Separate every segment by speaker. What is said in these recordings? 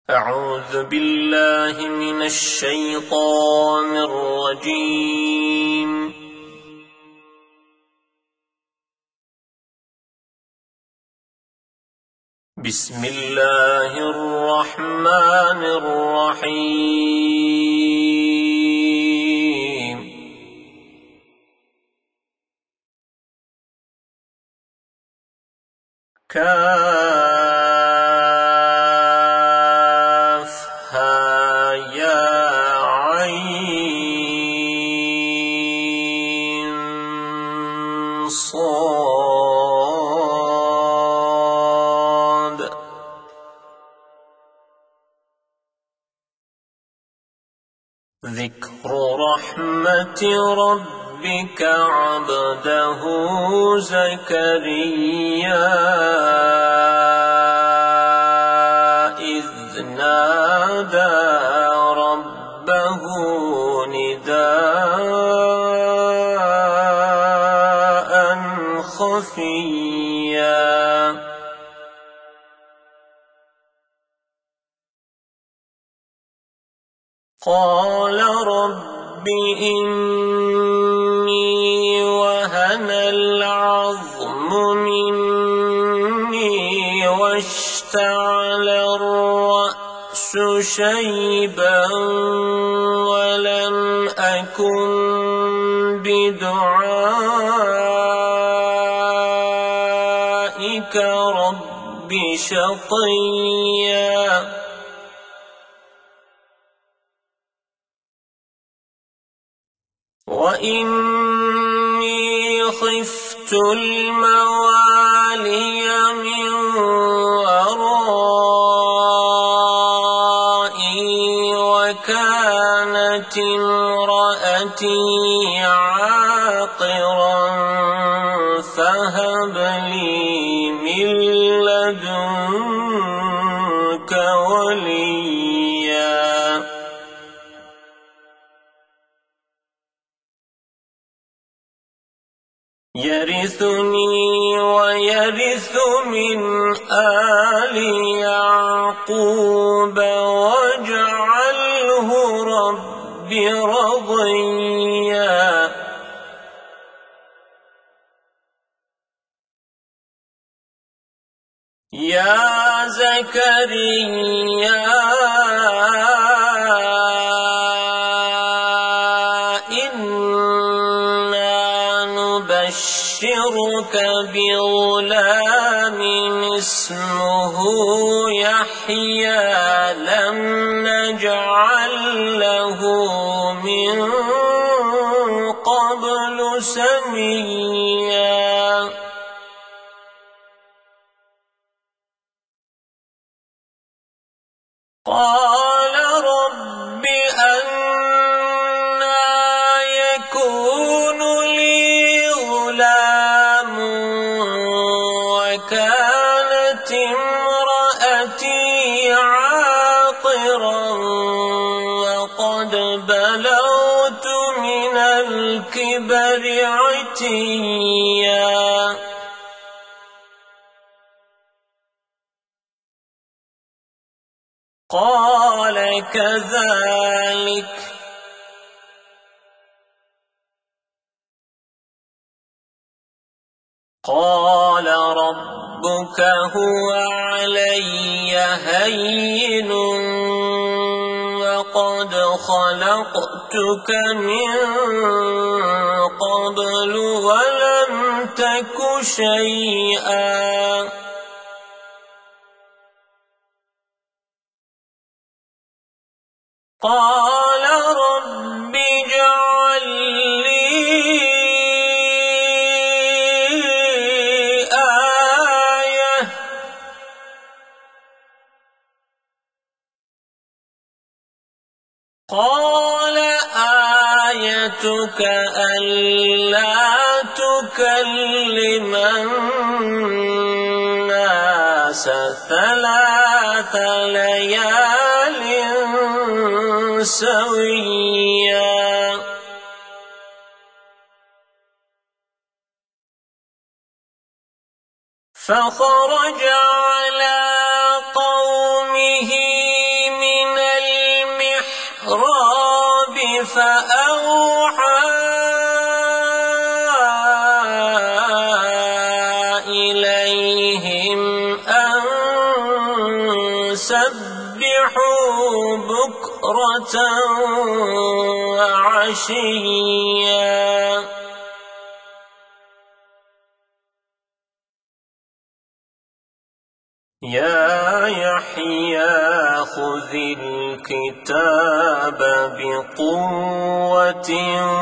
Speaker 1: أعوذ بالله من الشيطان الرجيم. بسم الله الرحمن الرحيم. كافها يا عين صاد. ذكر رحمة ربك عبده زكريا إذ نادى ربه نداء خفيا. قال رب إني وهن العظم مني واشتعل الرأس شيبا ولم أكن بدعائك رب شقيا. وإني خفت الموالي من ورائي وكانت امرأتي عاقرا فهب لي من لدنك وليا. يرثني ويرث من آل يعقوب واجعله رب رضيا. يا زكريا نبشرك بغلام اسمه يحيى لم نجعل له من قبل سميا. قال رب أنى يكون لي غلام وكانت امرأتي عاقرا وقد بلغت من الكبر عتيا. قال كذلك قال ربك هو علي هين وقد خلقتك من قبل ولم تك شيئا. قال رب اجعل لي آية قال آيتك ألا تكلم الناس 3 ليال سويا. فخرج على قومه فسبحوا بكرة وعشيا يا يحيى خذ الكتاب بقوة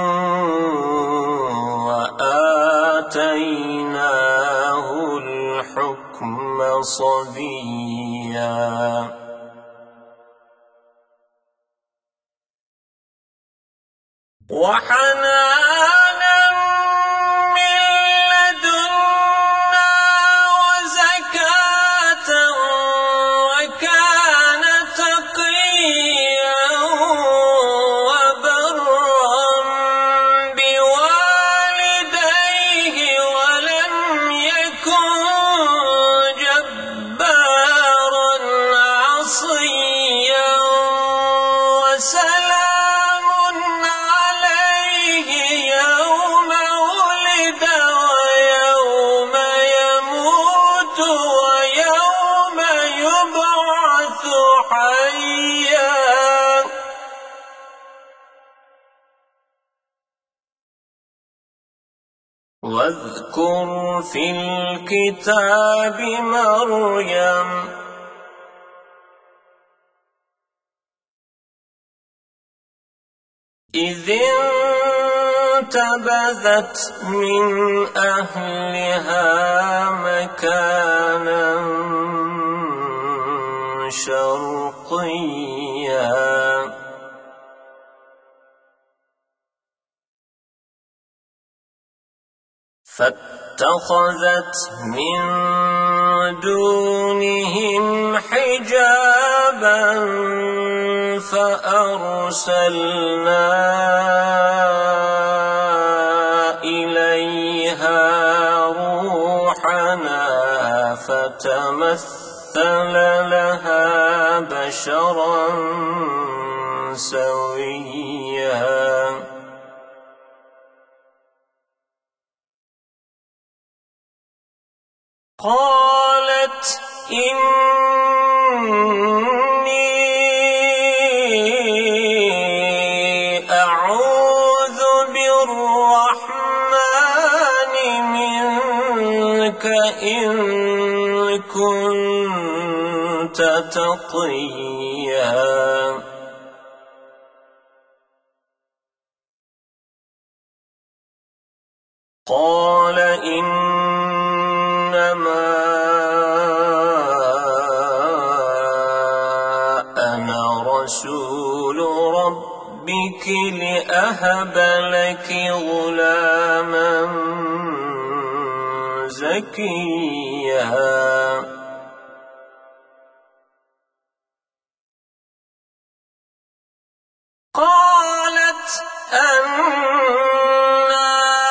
Speaker 1: وآتيناه الحكم صبيا وحنانا من لدنا وزكاة وكان تقيا وبرا بوالديه ولم يكن جبارا عصيا وسلام عليه يوم ولد ويوم يموت ويوم يبعث حيا واذكر في الكتاب مريم إذ انتبذت من أهلها مكانا شرقيا فاتخذت من دونهم حجابا فأرسلنا إليها روحنا فتمثل لها بشرا سويا قالت إني أعوذ بالرحمن منك إن كنت تقيا قال إنما أنا رسول ربك لأهب لك غلاما زكيا قالت أنى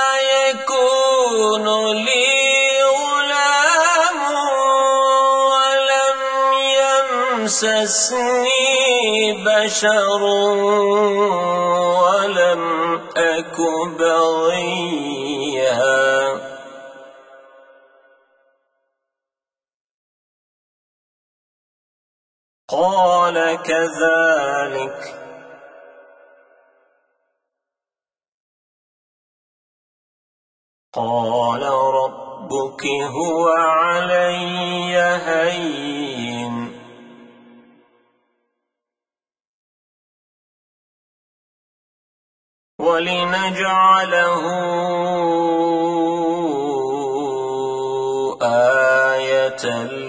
Speaker 1: يكون لي غلام ولم يمسسني بشر ولم أك بغيا قال كذلك قال ربك هو علي هين ولنجعله آية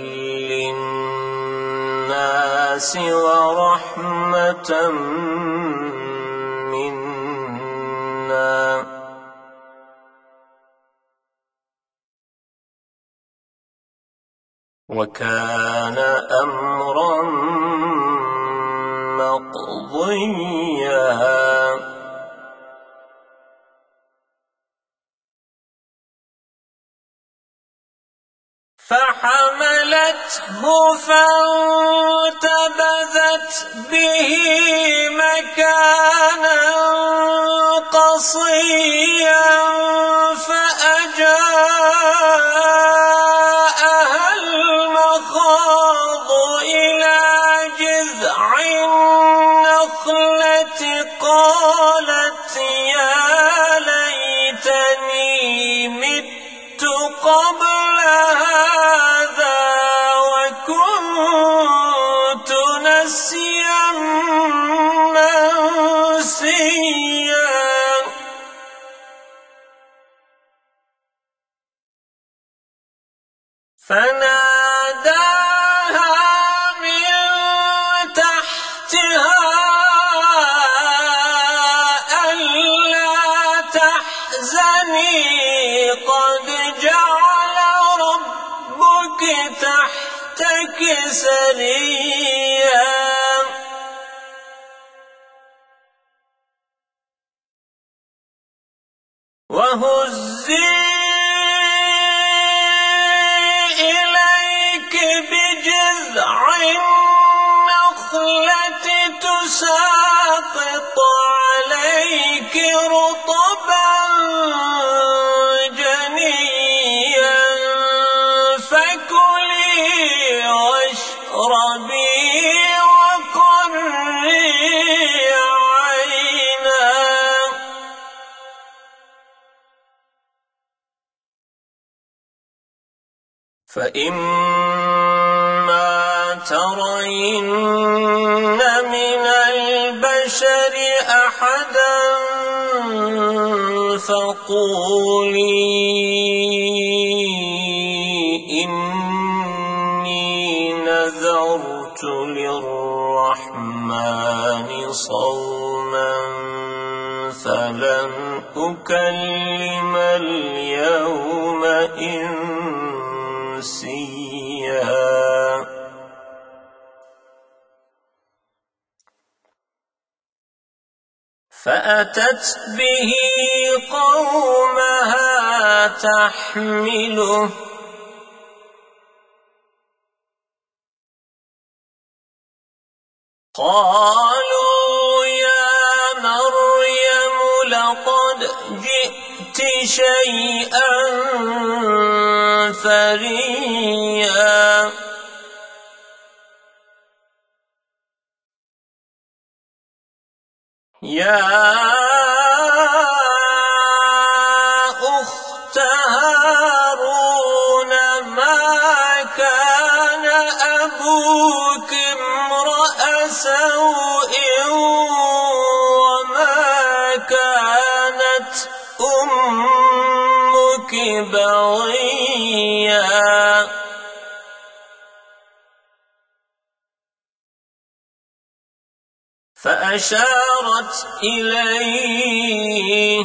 Speaker 1: للناس ورحمة منا وكان أمرا مقضيا فحملته فانتبذت به مكانا قصيا فأجاءها المخاض إلى جذع قبل هذا وكنت نسيا منسيا فناداها من تحتها ألا تحزني قد جعل ربك تحتك سريا وهزي إليك بجذع النخلة تساقط عليك رطبا جنيا فكلي واشربي وقري عينا فإما ترين من البشر أحدا فقولي إني نذرت للرحمن صوما فلن أكلم اليوم إنسيا فأتت به قومها تحمله قالوا يا مريم لقد جئت شيئا فريا يا أخت هارون ما كان أبوك امرأ سوء وما كانت أمك بغيا فأشارت إليه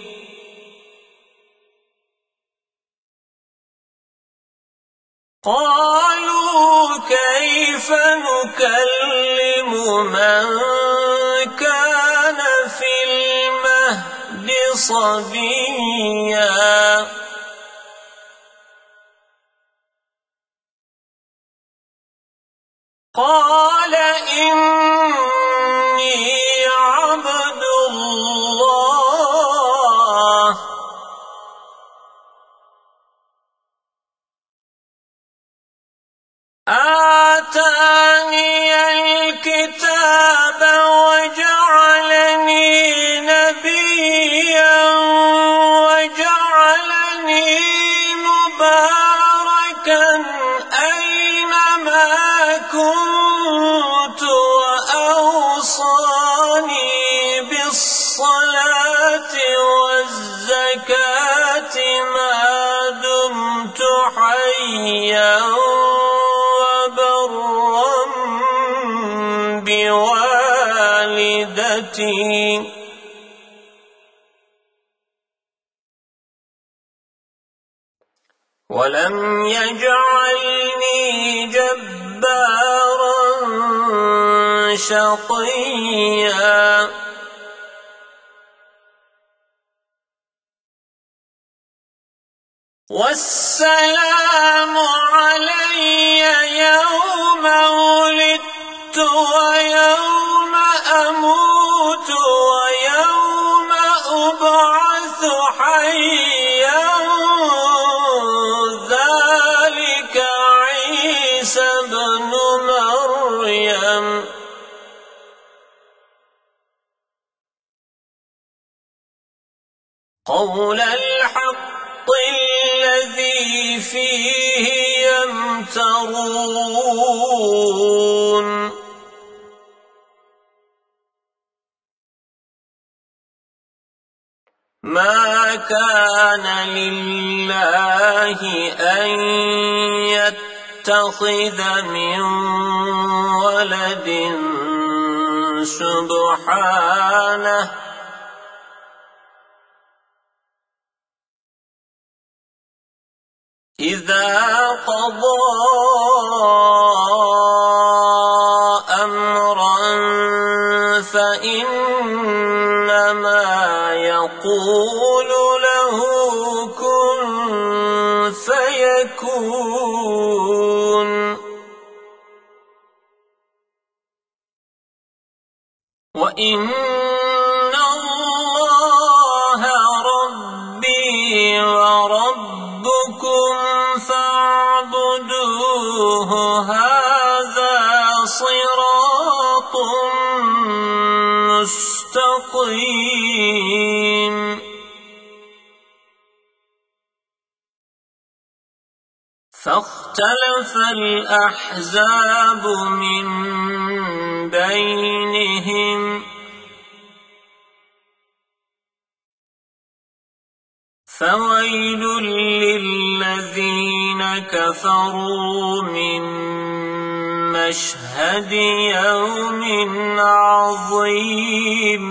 Speaker 1: قالوا كيف نكلم من كان في المهد صبيا قال إني عبد الله آتاني الكتاب وجعلني نبيا وجعلني مباركا أينما كنت وأوصاني بالصلاة والزكاة ما دمت حيا وبرا بوالدتي ولم يجعلني جبارا شقيا والسلام علي يوم ولدت ويوم أموت ويوم أبعث حيا ذلك عيسى ابن مريم قول الحق الذي فيه يمترون ما كان لله أن يتخذ من ولد سبحانه إذا قضى أمرا فإنما يقول له كن فيكون وإن الله ربي وربكم فاعبدوه هذا صراط مستقيم فاختلف الأحزاب من بينهم فويل للذين كفروا من مشهد يوم عظيم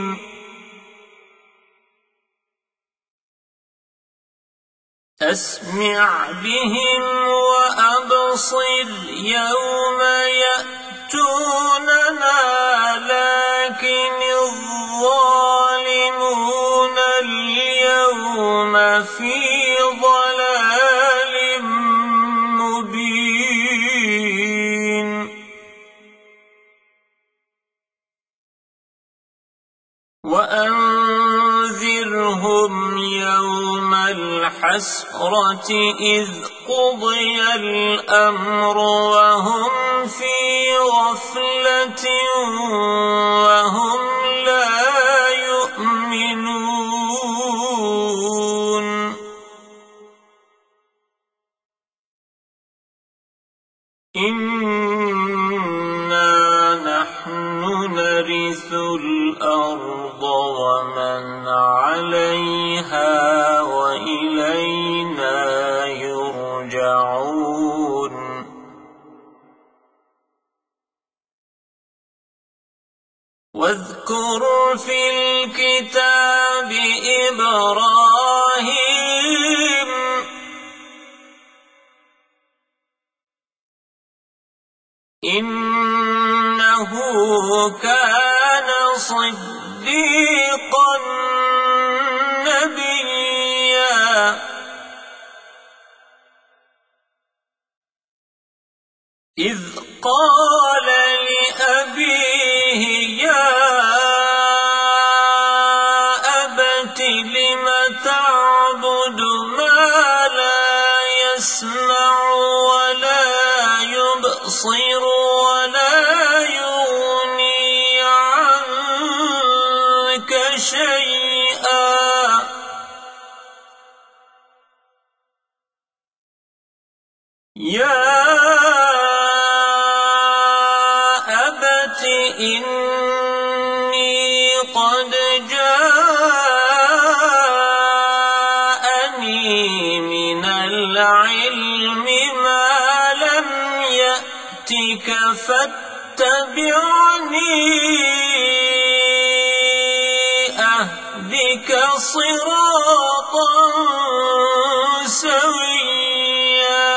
Speaker 1: أسمع بهم وأبصر يوم يأتوننا لكن الظالمون اليوم في ضلال مبين وأنذرهم يوم الحسرة إذ قضي الأمر وهم في غفلة وهم لا يؤمنون إنا نحن نرث الأرض ومن عليها وإلينا يرجعون واذكر في الكتاب إبراهيم إنه كان صديقا نبيا إذ قال لأبيه يا أبت لم تعبد ما لا يسمع ولا يبصر ولا يغني عنك شيئا يا أبت إني قد جاءني من العلم ما لم يأتك فاتبعني أهدك صراطا سويا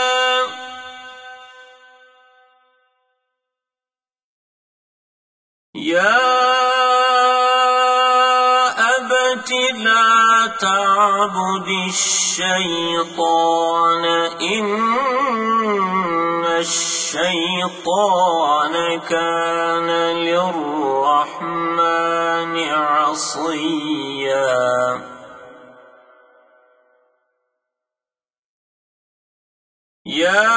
Speaker 1: يا أبت لا تعبد الشيطان إن الشيطان كان للرحمن عصيا يا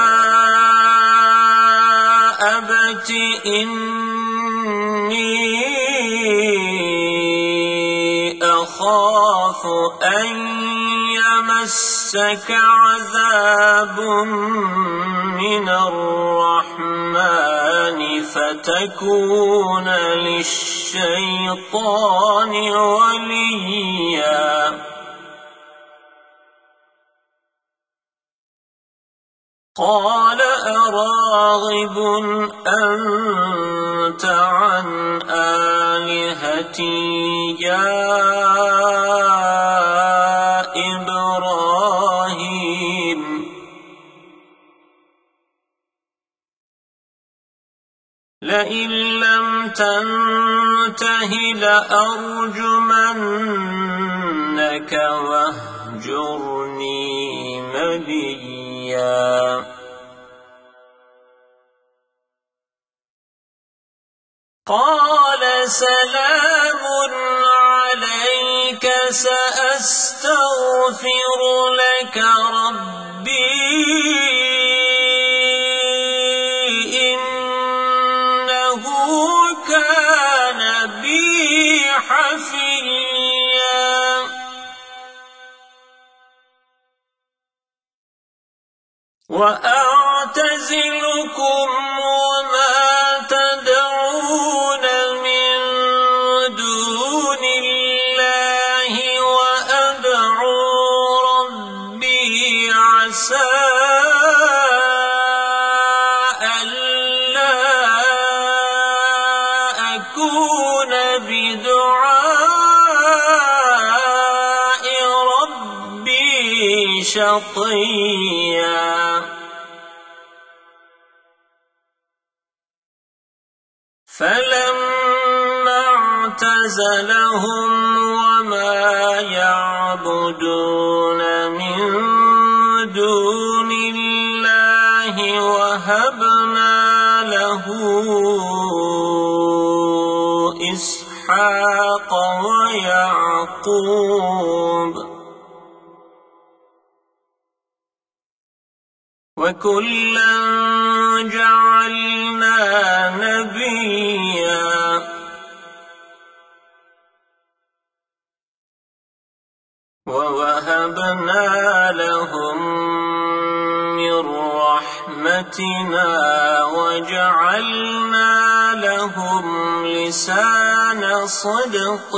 Speaker 1: أبت إني أخاف أن يمسك يمسك عذاب من الرحمن فتكون للشيطان وليا قال أراغب أنت عن آلهتي يا إبراهيم لئن لم تنته لأرجمنك واهجرني مليا قال سلام عليك سأستغفر لك ربي إنه كان بي حفيا وأعتزلكم وما تدعون من دون الله وأدعو ربي عسى ألا أكون بدعاء ربي شقيا فلما اعتزلهم وما يعبدون من دون الله وهبنا له إسحاق ويعقوب وكلا جعلنا نبيا ووهبنا لهم من رحمتنا وجعلنا لهم لسان صدق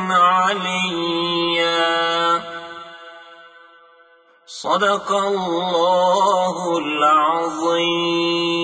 Speaker 1: عليا صدق الله العظيم.